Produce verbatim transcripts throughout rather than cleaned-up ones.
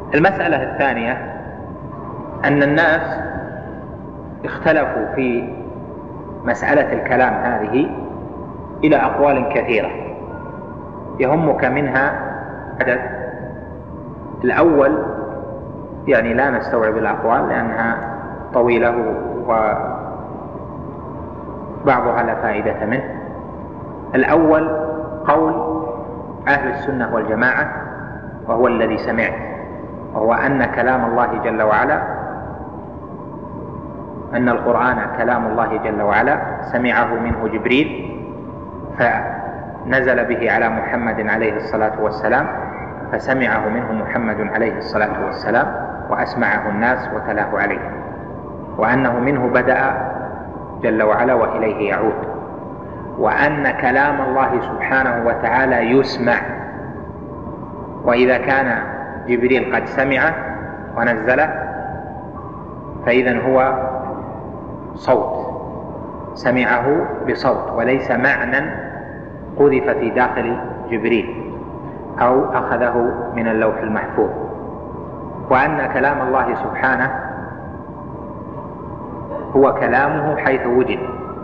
المسألة الثانية أن الناس اختلفوا في مسألة الكلام هذه إلى أقوال كثيرة يهمك منها عدد. الأول يعني لا نستوعب الأقوال لأنها طويلة وبعضها لا فائدة منه. الأول قول أهل السنة والجماعة وهو الذي سمعت، وهو أن كلام الله جل وعلا أن القرآن كلام الله جل وعلا سمعه منه جبريل فنزل به على محمد عليه الصلاة والسلام فسمعه منه محمد عليه الصلاة والسلام وأسمعه الناس وتلاه عليه، وأنه منه بدأ جل وعلا وإليه يعود، وأن كلام الله سبحانه وتعالى يسمع، وإذا كان جبريل قد سمعه ونزله فإذن هو صوت سمعه بصوت وليس معنى قذف في داخل جبريل أو أخذه من اللوح المحفوظ، وأن كلام الله سبحانه هو كلامه حيث وجد،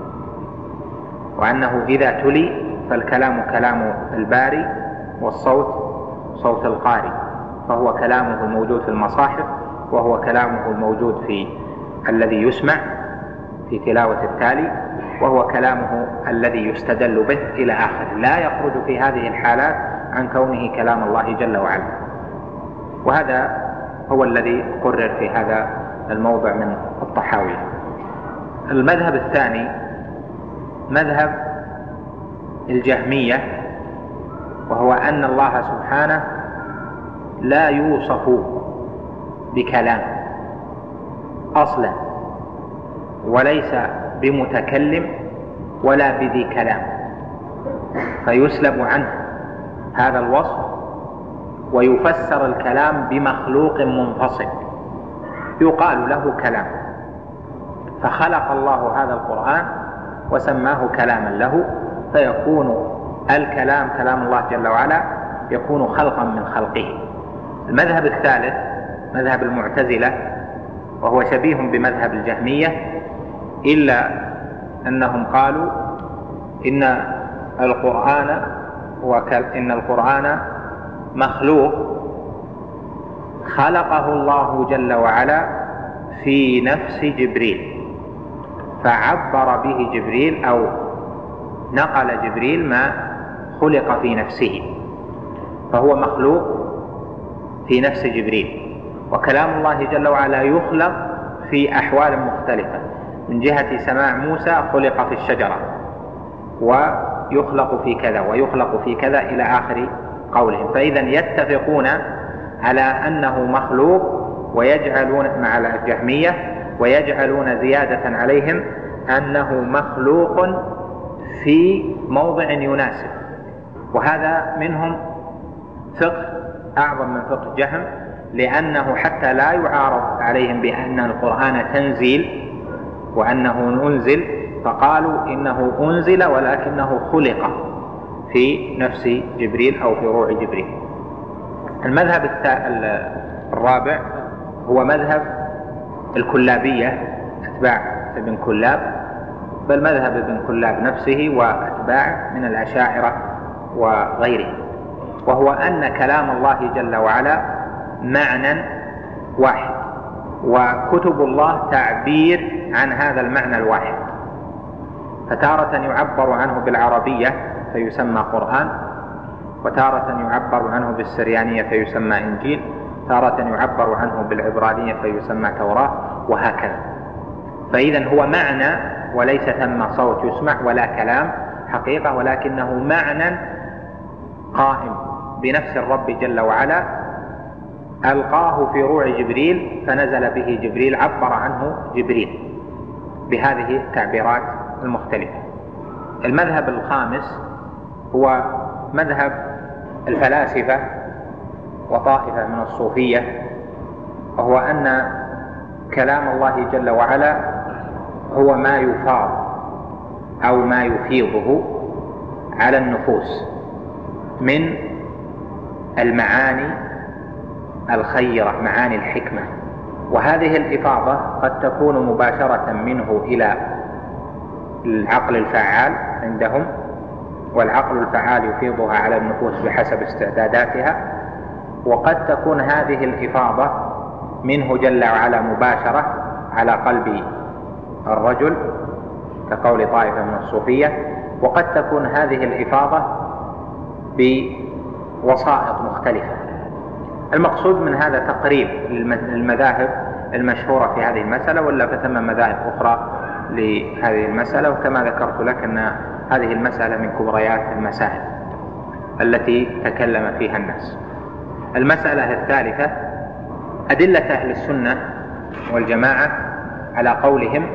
وأنه إذا تلي فالكلام كلام الباري والصوت صوت القارئ، فهو كلامه الموجود في المصاحف وهو كلامه الموجود في الذي يسمع في تلاوة التالي، وهو كلامه الذي يستدل به إلى آخر، لا يخرج في هذه الحالات عن كونه كلام الله جل وعلا. وهذا هو الذي قرر في هذا الموضع من الطحاوي. المذهب الثاني مذهب الجهمية، وهو أن الله سبحانه لا يوصف بكلام أصلا، وليس بمتكلم ولا بذي كلام، فيسلب عنه هذا الوصف ويفسر الكلام بمخلوق منفصل يقال له كلام، فخلق الله هذا القرآن وسماه كلاما له، فيكون الكلام كلام الله جل وعلا يكون خلقا من خلقه. المذهب الثالث مذهب المعتزلة، وهو شبيه بمذهب الجهمية إلا أنهم قالوا إن القرآن وإن القرآن مخلوق خلقه الله جل وعلا في نفس جبريل، فعبر به جبريل أو نقل جبريل ما خلق في نفسه، فهو مخلوق في نفس جبريل. وكلام الله جل وعلا يخلق في أحوال مختلفة، من جهة سماع موسى خلق في الشجرة، ويخلق في كذا ويخلق في كذا إلى آخر قولهم. فإذا يتفقون على أنه مخلوق ويجعلون مع الجهمية ويجعلون زيادة عليهم أنه مخلوق في موضع يناسب، وهذا منهم فقه أعظم من فقه جهم، لأنه حتى لا يعارض عليهم بأن القرآن تنزيل وأنه أنزل، فقالوا إنه أنزل ولكنه خلق في نفس جبريل أو في روع جبريل. المذهب الرابع هو مذهب الكلابية، أتباع ابن كلاب، بل مذهب ابن كلاب نفسه وأتباع من الأشاعرة وغيره، وهو أن كلام الله جل وعلا معنى واحد، وكتب الله تعبير عن هذا المعنى الواحد، فتارة يعبر عنه بالعربية فيسمى قرآن، وتارة يعبر عنه بالسريانية فيسمى إنجيل، تارة يعبر عنه بالعبرانية فيسمى توراة، وهكذا. فإذا هو معنى وليس ثم صوت يسمع ولا كلام حقيقة، ولكنه معنى قائم بنفس الرب جل وعلا، ألقاه في روع جبريل فنزل به جبريل، عبر عنه جبريل بهذه التعبيرات المختلفة. المذهب الخامس هو مذهب الفلاسفة وطائفة من الصوفية، وهو أن كلام الله جل وعلا هو ما يفاض أو ما يفيضه على النفوس من المعاني الخيرة، معاني الحكمة. وهذه الإفاضة قد تكون مباشرة منه إلى العقل الفعال عندهم، والعقل الفعال يفيضها على النفوس بحسب استعداداتها، وقد تكون هذه الإفاضة منه جل وعلا مباشرة على قلب الرجل كقول طائفة من الصوفية، وقد تكون هذه الإفاضة بوسائط مختلفة. المقصود من هذا تقريب المذاهب المشهورة في هذه المسألة، ولا فتم مذاهب أخرى لهذه المسألة. وكما ذكرت لك أن هذه المسألة من كبريات المسائل التي تكلم فيها الناس. المسألة الثالثة أدلة أهل السنة والجماعة على قولهم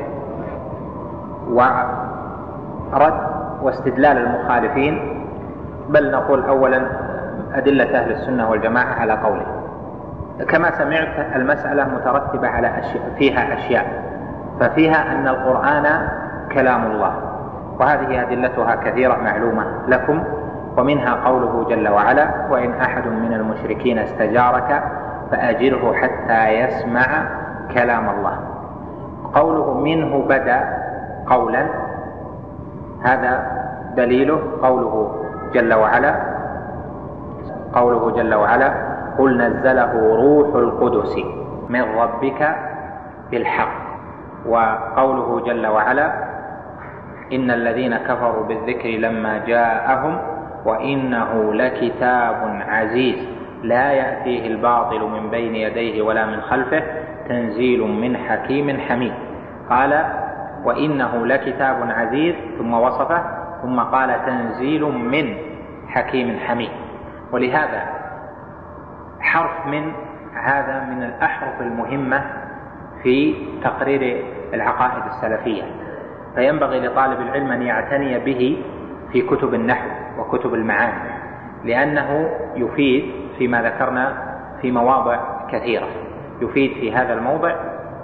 ورد واستدلال المخالفين، بل نقول أولا أدلة أهل السنة والجماعة على قولهم. كما سمعت المسألة مترتبة على أشياء، فيها أشياء، ففيها أن القرآن كلام الله، وهذه أدلتها كثيرة معلومة لكم، ومنها قوله جل وعلا: وإن أحد من المشركين استجارك فأجره حتى يسمع كلام الله. قوله منه بدأ قولا، هذا دليله قوله جل وعلا قوله جل وعلا: قل نزله روح القدس من ربك بالحق. وقوله جل وعلا: إن الذين كفروا بالذكر لما جاءهم وإنه لكتاب عزيز لا يأتيه الباطل من بين يديه ولا من خلفه تنزيل من حكيم حميد. قال: وإنه لكتاب عزيز، ثم وصفه، ثم قال: تنزيل من حكيم حميد. ولهذا حرف من هذا من الأحرف المهمة في تقرير العقائد السلفية، فينبغي لطالب العلم أن يعتني به في كتب النحو وكتب المعاني، لأنه يفيد فيما ذكرنا في مواضع كثيرة، يفيد في هذا الموضع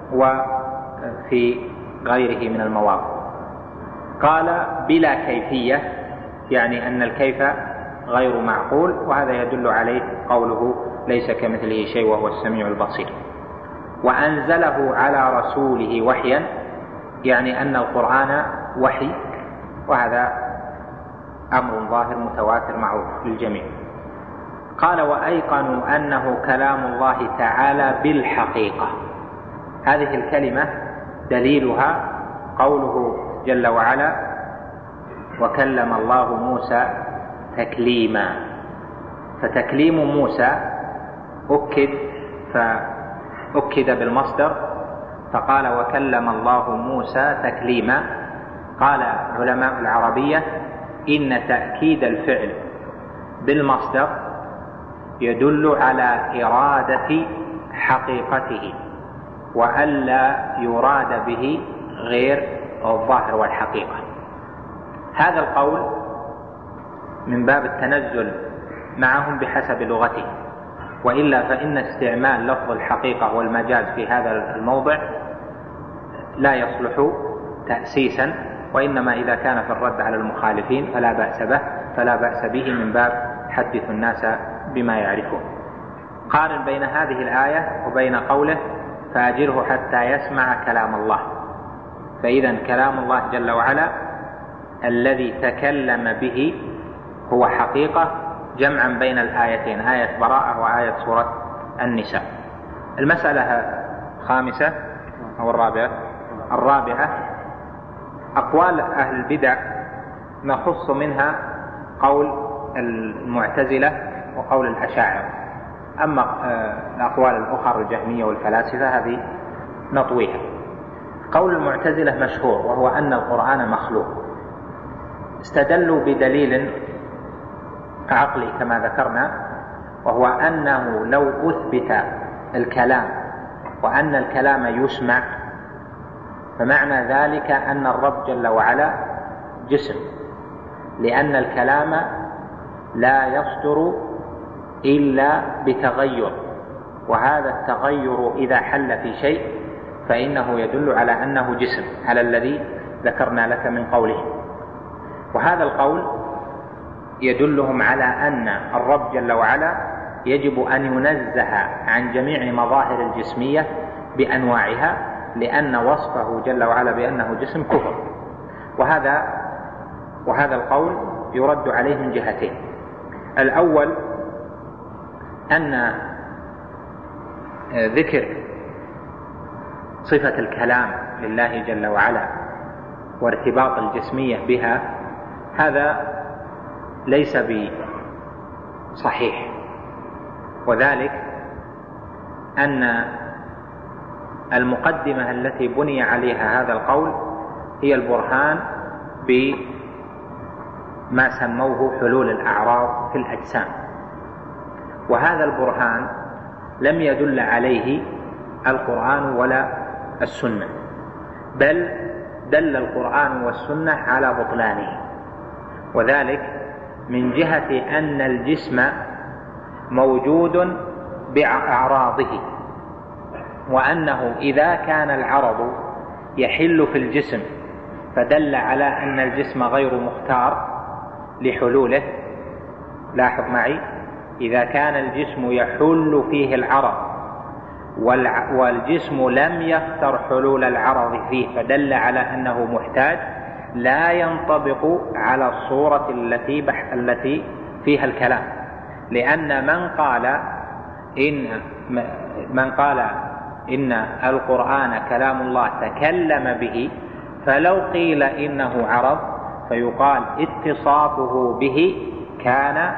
وفي غيره من المواضع. قال: بلا كيفية، يعني أن الكيف غير معقول، وهذا يدل عليه قوله: ليس كمثله شيء وهو السميع البصير. وأنزله على رسوله وحيا، يعني أن القرآن وحي، وهذا أمر ظاهر متواتر معروف للجميع. قال: وأيقنوا أنه كلام الله تعالى بالحقيقة. هذه الكلمة دليلها قوله جل وعلا: وكلم الله موسى تكليما. فتكليم موسى أكد فأكد بالمصدر، فقال: وكلم الله موسى تكليما. قال علماء العربية: إن تأكيد الفعل بالمصدر يدل على إرادة حقيقته، وألا يراد به غير الظاهر والحقيقة. هذا القول من باب التنزل معهم بحسب لغته، وإلا فإن استعمال لفظ الحقيقة والمجاز في هذا الموضع لا يصلح تأسيسا، وإنما إذا كان في الرد على المخالفين فلا بأس به فلا بأس به من باب حدث الناس بما يعرفون. قارن بين هذه الآية وبين قوله: فأجره حتى يسمع كلام الله. فإذا كلام الله جل وعلا الذي تكلم به هو حقيقة، جمعا بين الآيتين، آية براءة وآية سورة النساء. المسألة الخامسة أو الرابعة الرابعة أقوال أهل البدع نخص منها قول المعتزلة وقول الأشاعرة. أما الأقوال الأخرى الجهمية والفلاسفة هذه نطويها. قول المعتزلة مشهور، وهو أن القرآن مخلوق. استدلوا بدليل عقلي كما ذكرنا، وهو أنه لو أثبت الكلام وأن الكلام يسمع، فمعنى ذلك أن الرب جل وعلا جسم، لأن الكلام لا يصدر إلا بتغير، وهذا التغير إذا حل في شيء فإنه يدل على أنه جسم، على الذي ذكرنا لك من قوله. وهذا القول يدلهم على أن الرب جل وعلا يجب أن ينزه عن جميع مظاهر الجسمية بأنواعها، لأن وصفه جل وعلا بأنه جسم كفر. وهذا وهذا القول يرد عليه من جهتين. الأول أن ذكر صفة الكلام لله جل وعلا وارتباط الجسمية بها هذا ليس بصحيح، وذلك أن المقدمة التي بني عليها هذا القول هي البرهان بما سموه حلول الأعراض في الأجسام، وهذا البرهان لم يدل عليه القرآن ولا السنة، بل دل القرآن والسنة على بطلانه، وذلك من جهة أن الجسم موجود بأعراضه، وأنه إذا كان العرض يحل في الجسم فدل على أن الجسم غير مختار لحلوله. لاحظ معي، إذا كان الجسم يحل فيه العرض والجسم لم يختر حلول العرض فيه فدل على أنه محتاج، لا ينطبق على الصورة التي بح التي فيها الكلام، لأن من قال إن من قال إن القرآن كلام الله تكلم به، فلو قيل إنه عرض فيقال اتصافه به كان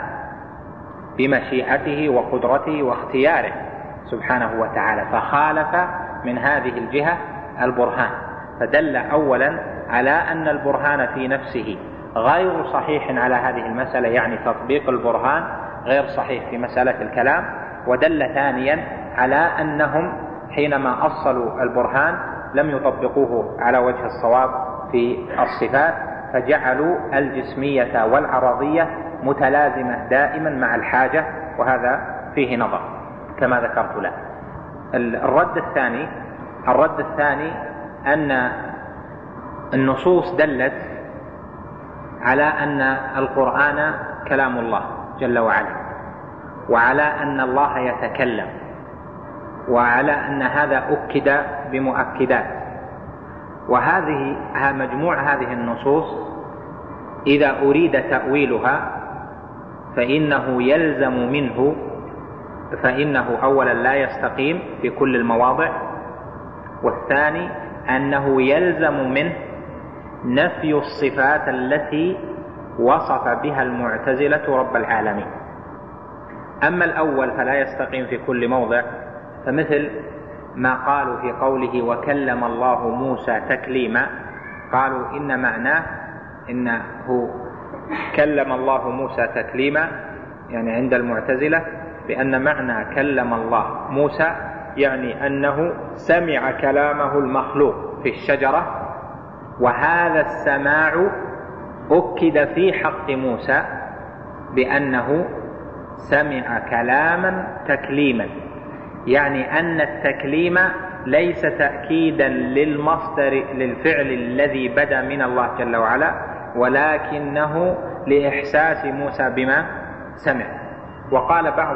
بمشيئته وقدرته واختياره سبحانه وتعالى، فخالف من هذه الجهة البرهان، فدل أولا على أن البرهان في نفسه غير صحيح على هذه المسألة، يعني تطبيق البرهان غير صحيح في مسألة الكلام، ودل ثانيا على أنهم حينما أصلوا البرهان لم يطبقوه على وجه الصواب في الصفات، فجعلوا الجسمية والعرضية متلازمة دائما مع الحاجة، وهذا فيه نظر كما ذكرت له. الرد الثاني الرد الثاني أن النصوص دلت على أن القرآن كلام الله جل وعلا، وعلى أن الله يتكلم، وعلى أن هذا أكد بمؤكدات، وهذه مجموع هذه النصوص إذا أريد تأويلها فإنه يلزم منه فإنه أولا لا يستقيم في كل المواضع، والثاني أنه يلزم منه نفي الصفات التي وصف بها المعتزلة رب العالمين. أما الأول فلا يستقيم في كل موضع، فمثل ما قالوا في قوله وكلم الله موسى تكليما، قالوا إن معناه إنه كلم الله موسى تكليما، يعني عند المعتزلة بأن معنى كلم الله موسى يعني أنه سمع كلامه المخلوق في الشجرة، وهذا السماع أكد في حق موسى بأنه سمع كلاما تكليما، يعني أن التكليم ليس تأكيدا للمصدر للفعل الذي بدا من الله جل وعلا، ولكنه لإحساس موسى بما سمع. وقال بعض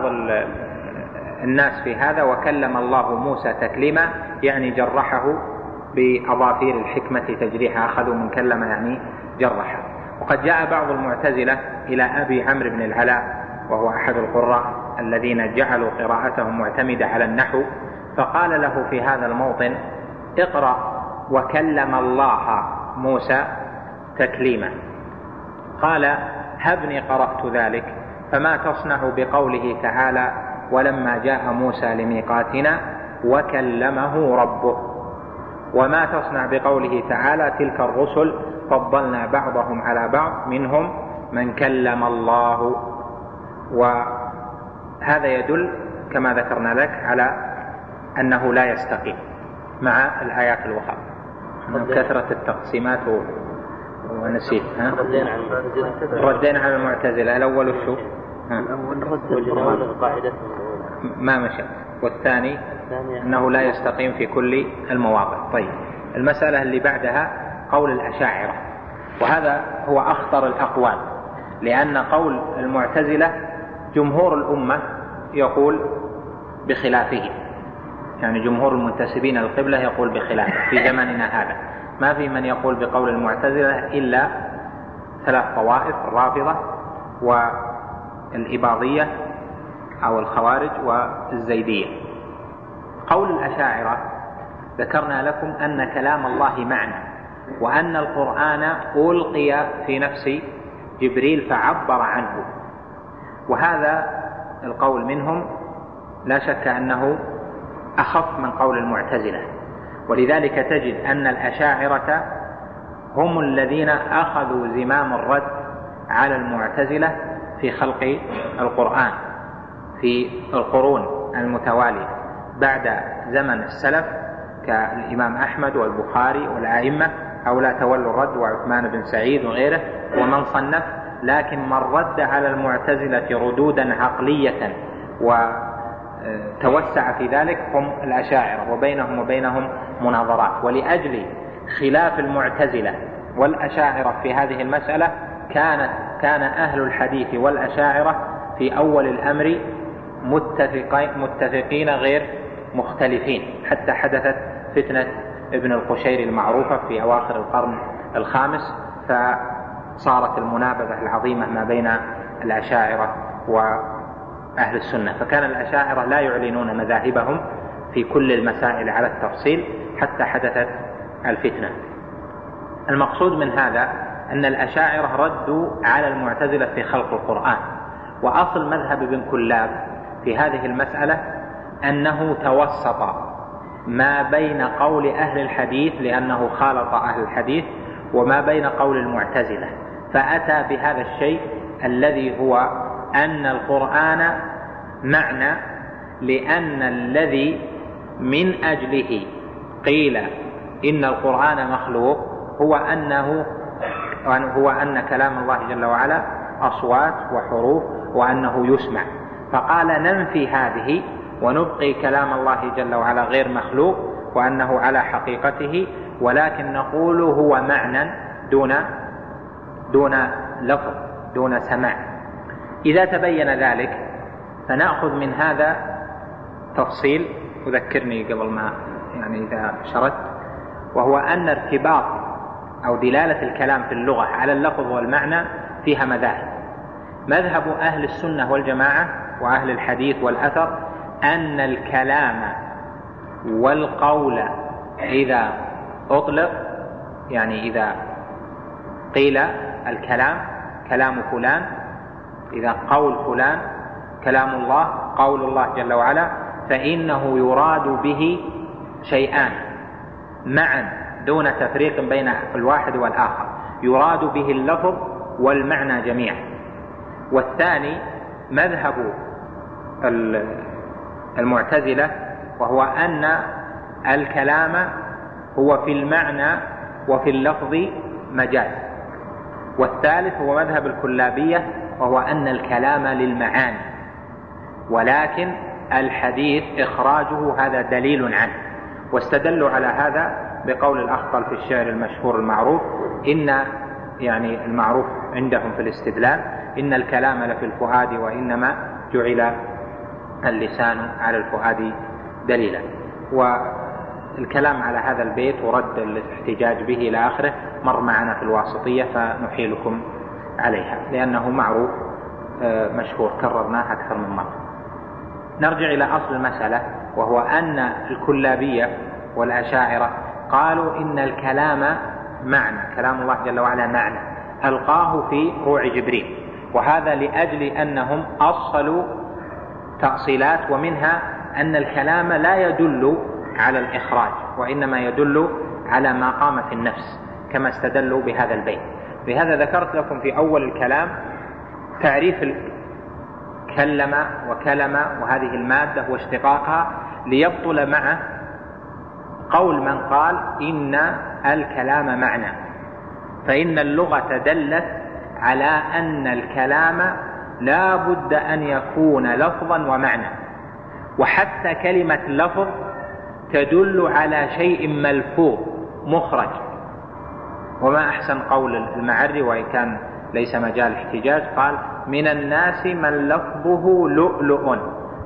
الناس في هذا وكلم الله موسى تكليما، يعني جرحه بأظافير الحكمة تجريحها، أخذوا من كلمة يعني جرحه. وقد جاء بعض المعتزلة إلى أبي عمرو بن العلاء وهو أحد القراء الذين جعلوا قراءتهم معتمدة على النحو، فقال له في هذا الموطن اقرأ وكلم الله موسى تكليما. قال هبني قرأت ذلك، فما تصنع بقوله تعالى ولما جاء موسى لميقاتنا وكلمه ربه، وما تصنع بقوله تعالى تلك الرسل فضلنا بعضهم على بعض منهم من كلم الله. وهذا يدل كما ذكرنا لك على أنه لا يستقيم مع الآيات الأخرى. كثرة التقسيمات ونسيت. ها؟ ردينا على المعتزلة. الأول الشو ما مشى، والثاني أنه لا يستقيم في كل المواضع. طيب، المسألة اللي بعدها قول الأشاعرة، وهذا هو أخطر الأقوال، لأن قول المعتزلة جمهور الأمة يقول بخلافه، يعني جمهور المنتسبين للقبلة يقول بخلافه في زمننا هذا. ما في من يقول بقول المعتزلة إلا ثلاث طوائف: الرافضة والإباضية أو الخوارج والزيدية. قول الأشاعرة ذكرنا لكم أن كلام الله معنى، وأن القرآن ألقي في نفس جبريل فعبر عنه، وهذا القول منهم لا شك أنه أخف من قول المعتزلة. ولذلك تجد أن الأشاعرة هم الذين أخذوا زمام الرد على المعتزلة في خلق القرآن في القرون المتوالية بعد زمن السلف كالإمام أحمد والبخاري والأئمة، هؤلاء تولوا الرد، وعثمان بن سعيد وغيره ومن صنف. لكن من رد على المعتزلة ردودا عقلية وتوسع في ذلك هم الأشاعرة، وبينهم وبينهم مناظرات. ولأجل خلاف المعتزلة والأشاعرة في هذه المسألة كانت كان أهل الحديث والأشاعرة في أول الأمر متفقين غير مختلفين، حتى حدثت فتنة ابن القشير المعروفة في أواخر القرن الخامس، فصارت المنابذة العظيمة ما بين الأشاعرة وأهل السنة. فكان الأشاعرة لا يعلنون مذاهبهم في كل المسائل على التفصيل حتى حدثت الفتنة. المقصود من هذا أن الأشاعرة ردوا على المعتزلة في خلق القرآن. وأصل مذهب ابن كلاب في هذه المسألة أنه توسط ما بين قول أهل الحديث، لأنه خالط أهل الحديث، وما بين قول المعتزلة، فأتى بهذا الشيء الذي هو أن القرآن معنى، لأن الذي من أجله قيل إن القرآن مخلوق هو أنه هو أن كلام الله جل وعلا أصوات وحروف وأنه يسمع، فقال ننفي هذه ونبقي كلام الله جل وعلا غير مخلوق وأنه على حقيقته، ولكن نقول هو معنى دون دون لفظ دون سماع. إذا تبين ذلك فنأخذ من هذا تفصيل، وذكرني قبل ما يعني إذا شرت، وهو أن ارتباط أو دلالة الكلام في اللغة على اللفظ والمعنى فيها مذاهب. مذهب أهل السنة والجماعة وأهل الحديث والأثر أن الكلام والقول إذا أطلق، يعني إذا قيل الكلام كلام فلان، إذا قول فلان كلام الله قول الله جل وعلا، فإنه يراد به شيئان معا دون تفريق بين الواحد والآخر، يراد به اللفظ والمعنى جميعا. والثاني مذهب المعتزلة، وهو أن الكلام هو في المعنى وفي اللفظ مجاز. والثالث هو مذهب الكلابية، وهو أن الكلام للمعاني، ولكن الحديث إخراجه هذا دليل عنه. واستدلوا على هذا بقول الأخطل في الشعر المشهور المعروف، إن يعني المعروف عندهم في الاستدلال إن الكلام لفي الفؤاد وإنما جعل اللسان على الفؤاد دليلا. والكلام على هذا البيت ورد الاحتجاج به إلى آخره مر معنا في الواسطية، فنحيلكم عليها لأنه معروف مشهور كررناه أكثر من مرة. نرجع إلى أصل المسألة، وهو أن الكلابية والأشاعرة قالوا إن الكلام معنى، كلام الله جل وعلا معنى ألقاه في روع جبريل، وهذا لأجل أنهم أصلوا تأصيلات، ومنها أن الكلام لا يدل على الإخراج وإنما يدل على ما قام في النفس، كما استدلوا بهذا البيت. لهذا ذكرت لكم في أول الكلام تعريف كلم وكلم وهذه المادة واشتقاقها، ليبطل معه قول من قال إن الكلام معنى، فإن اللغة دلت على أن الكلام لا بد أن يكون لفظا ومعنى، وحتى كلمة لفظ تدل على شيء ملفوظ مخرج. وما أحسن قول المعري، وإن كان ليس مجال احتجاج، قال من الناس من لفظه لؤلؤ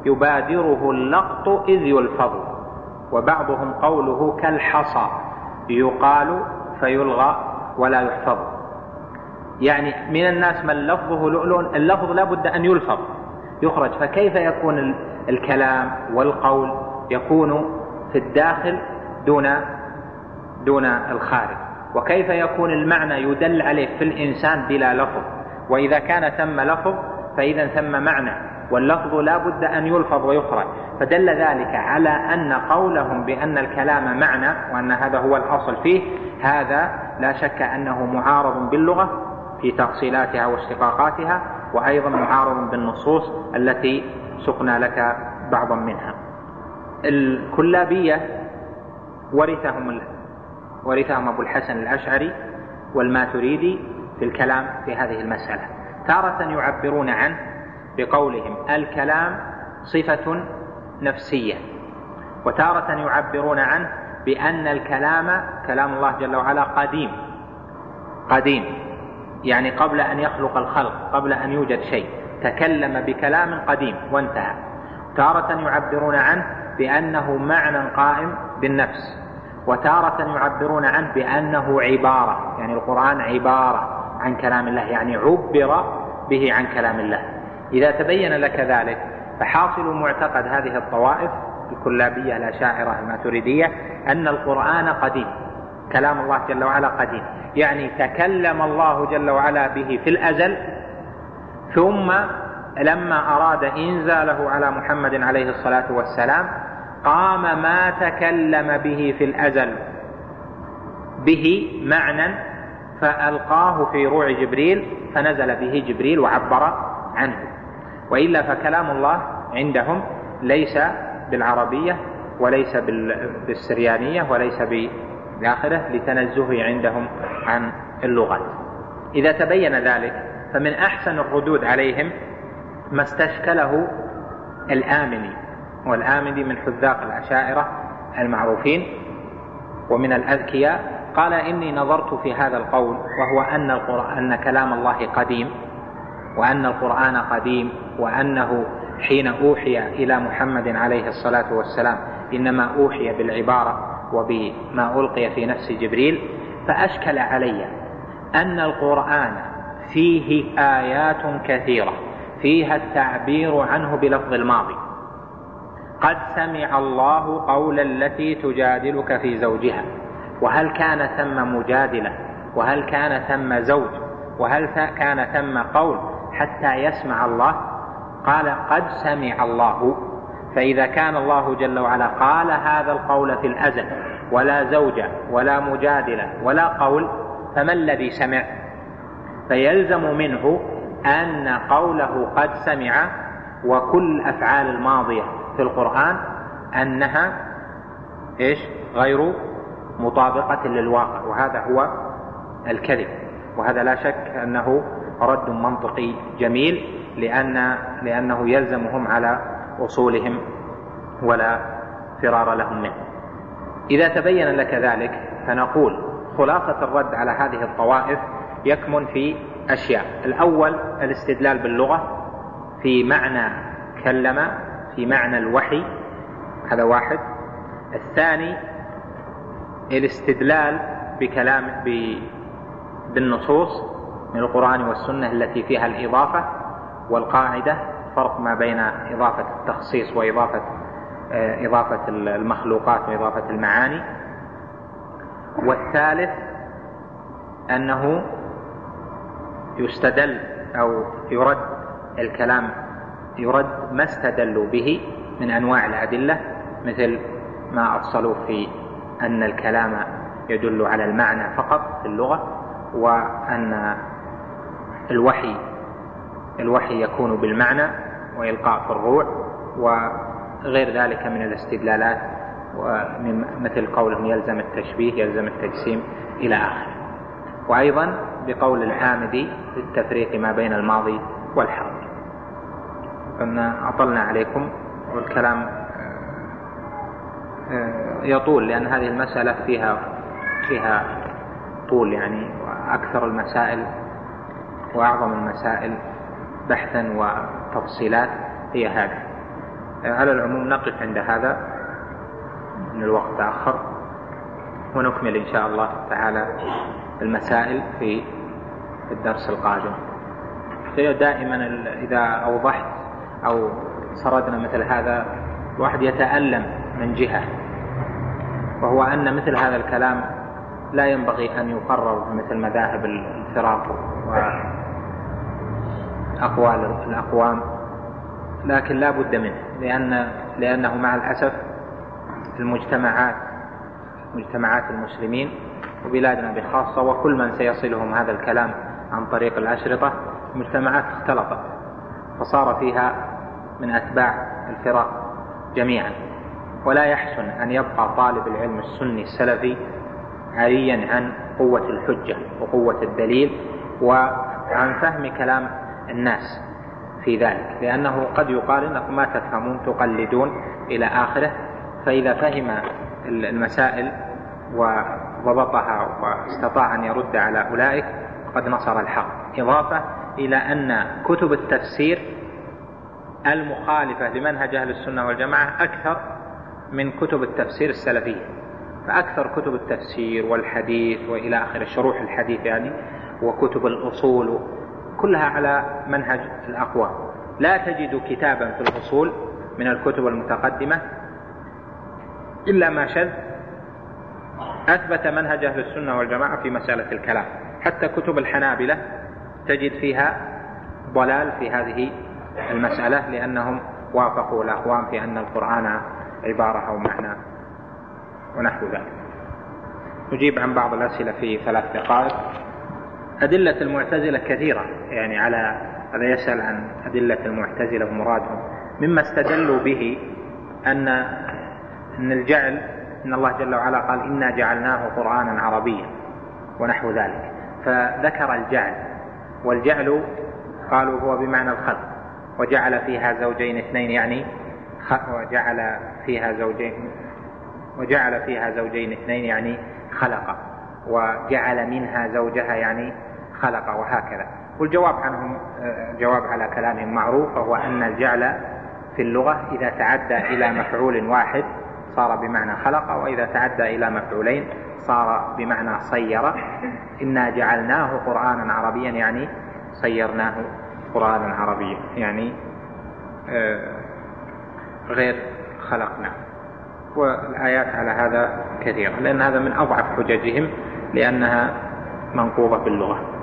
يبادره اللقط إذ يلفظ، وبعضهم قوله كالحصى يقال فيلغى ولا يحفظ. يعني من الناس من لفظه لؤلؤ، اللفظ لا بد أن يلفظ يخرج، فكيف يكون الكلام والقول يكون في الداخل دون دون الخارج؟ وكيف يكون المعنى يدل عليه في الإنسان بلا لفظ؟ وإذا كان ثم لفظ فإذا ثم معنى، واللفظ لا بد أن يلفظ ويخرج. فدل ذلك على أن قولهم بأن الكلام معنى وأن هذا هو الأصل فيه، هذا لا شك أنه معارض باللغة في تفصيلاتها واشتقاقاتها، وأيضا معارض بالنصوص التي سقنا لك بعضا منها. الكلابية ورثهم ورثهم أبو الحسن الأشعري والماتريدي في الكلام في هذه المسألة. تارة يعبرون عنه بقولهم الكلام صفة نفسية، وتارة يعبرون عنه بأن الكلام كلام الله جل وعلا قديم قديم يعني قبل أن يخلق الخلق، قبل أن يوجد شيء تكلم بكلام قديم وانتهى. تارة يعبرون عنه بأنه معنى قائم بالنفس، وتارة يعبرون عنه بأنه عبارة، يعني القرآن عبارة عن كلام الله، يعني عبر به عن كلام الله. إذا تبين لك ذلك فحاصل معتقد هذه الطوائف الكلابية الأشاعرة الماتريدية أن القرآن قديم، كلام الله جل وعلا قديم، يعني تكلم الله جل وعلا به في الأزل، ثم لما أراد إنزاله على محمد عليه الصلاة والسلام قام ما تكلم به في الأزل به معنى فألقاه في روع جبريل فنزل به جبريل وعبر عنه. وإلا فكلام الله عندهم ليس بالعربية وليس بالسريانية وليس بالآخرة، لتنزهه عندهم عن اللغات. إذا تبين ذلك فمن أحسن الردود عليهم ما استشكله الآمدي، والآمدي من حذاق الأشاعرة المعروفين ومن الأذكياء، قال إني نظرت في هذا القول وهو أن القرآن أن كلام الله قديم، وأن القرآن قديم، وأنه حين أوحي إلى محمد عليه الصلاة والسلام إنما أوحي بالعبارة وبما ألقي في نفس جبريل، فأشكل علي أن القرآن فيه آيات كثيرة فيها التعبير عنه بلفظ الماضي، قد سمع الله قول التي تجادلك في زوجها، وهل كان ثم مجادلة، وهل كان ثم زوج، وهل كان ثم قول حتى يسمع الله؟ قال قد سمع الله. فإذا كان الله جل وعلا قال هذا القول في الأزل ولا زوجة ولا مجادلة ولا قول، فما الذي سمع؟ فيلزم منه أن قوله قد سمع وكل أفعال الماضية في القرآن أنها إيش؟ غير مطابقة للواقع، وهذا هو الكذب. وهذا لا شك أنه رد منطقي جميل، لأن لأنه يلزمهم على أصولهم ولا فرار لهم منه. إذا تبين لك ذلك فنقول خلاصة الرد على هذه الطوائف يكمن في أشياء. الأول الاستدلال باللغة في معنى كلم، في معنى الوحي، هذا واحد. الثاني الاستدلال بكلام بالنصوص من القرآن والسنة التي فيها الإضافة، والقاعدة فرق ما بين إضافة التخصيص وإضافة إضافة المخلوقات وإضافة المعاني. والثالث أنه يستدل أو يرد الكلام، يرد ما استدلوا به من أنواع الأدلة، مثل ما أفصلوا في أن الكلام يدل على المعنى فقط في اللغة، وأن الوحي الوحي يكون بالمعنى وإلقاء في الروع، وغير ذلك من الاستدلالات، مثل قولهم يلزم التشبيه يلزم التجسيم إلى آخره. وأيضا بقول الآمدي التفريق ما بين الماضي والحاضر. أنا أطلنا عليكم، والكلام يطول لأن هذه المسألة فيها فيها طول، يعني وأكثر المسائل وأعظم المسائل بحثا وتفصيلات هي هذه. على العموم نقف عند هذا، من الوقت تأخر، ونكمل إن شاء الله تعالى المسائل في الدرس القادم. دائما إذا أوضحت أو سردنا مثل هذا الواحد يتألم من جهة، وهو أن مثل هذا الكلام لا ينبغي أن يقرر مثل مذاهب الفرق وأقوال الأقوام، لكن لا بد منه، لأن لأنه مع الأسف المجتمعات مجتمعات المسلمين وبلادنا بخاصة وكل من سيصلهم هذا الكلام عن طريق الأشرطة، مجتمعات اختلطت فصار فيها من أتباع الفرق جميعا، ولا يحسن أن يبقى طالب العلم السني السلفي عاريا عن قوة الحجة وقوة الدليل وعن فهم كلام الناس في ذلك، لأنه قد يقال إنكم ما تفهمون تقلدون إلى آخره. فإذا فهم المسائل وضبطها واستطاع أن يرد على أولئك قد نصر الحق، إضافة إلى أن كتب التفسير المخالفة لمنهج أهل السنة والجماعة أكثر من كتب التفسير السلفية، فأكثر كتب التفسير والحديث وإلى آخر شروح الحديث يعني وكتب الأصول كلها على منهج الأقوام. لا تجد كتابا في الأصول من الكتب المتقدمة إلا ما شذ أثبت منهج أهل السنة والجماعة في مسألة الكلام. حتى كتب الحنابلة تجد فيها ضلال في هذه المسألة، لأنهم وافقوا الأقوام في أن القرآن عبارة أو معنى ونحو ذلك. نجيب عن بعض الأسئلة في ثلاث دقائق. أدلة المعتزلة كثيرة، يعني على هذا يسأل عن أدلة المعتزلة ومرادهم. مما استدلوا به أن أن الجعل، إن الله جل وعلا قال إنا جعلناه قرآنا عربيا ونحو ذلك، فذكر الجعل، والجعل قالوا هو بمعنى الخلق، وجعل فيها زوجين اثنين يعني وجعل فيها زوجين وجعل فيها زوجين اثنين يعني خلق، وجعل منها زوجها يعني خلق، وهكذا. والجواب عنهم جواب على كلامهم معروف، وهو أن الجعل في اللغة إذا تعدى إلى مفعول واحد صار بمعنى خلق، وإذا تعدى إلى مفعولين صار بمعنى صير. إنا جعلناه قرآنا عربيا يعني صيرناه قرآنا عربيا، يعني غير خلقنا. والآيات على هذا كثيرة، لأن هذا من أضعف حججهم، لأنها منقوضة باللغة.